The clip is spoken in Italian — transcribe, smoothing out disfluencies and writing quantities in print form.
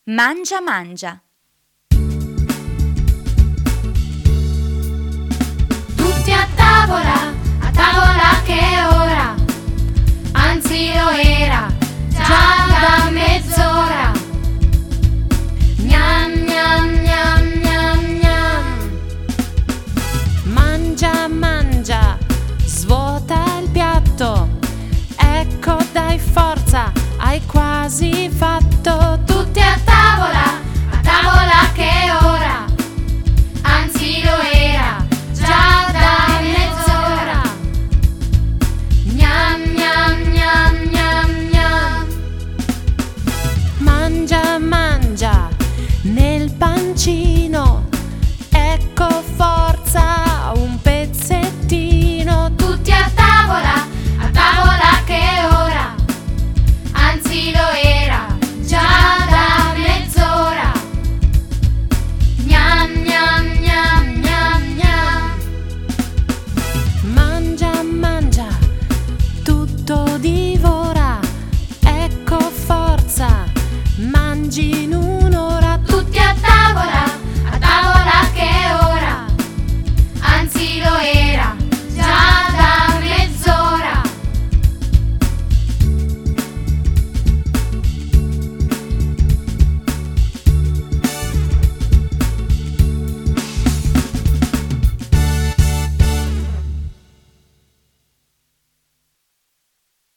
Mangia mangia. Tutti a tavola che è ora, anzi lo era già da mezz'ora. Gnam gnam gnam gnam gnam. Mangia, mangia, svuota il piatto. Ecco dai forza, hai quasi fatto. Tutti a tavola che è ora, anzi lo era già da mezz'ora. Gnam gnam gnam gnam gnam. Mangia, mangia, nel pancino. Ecco forza.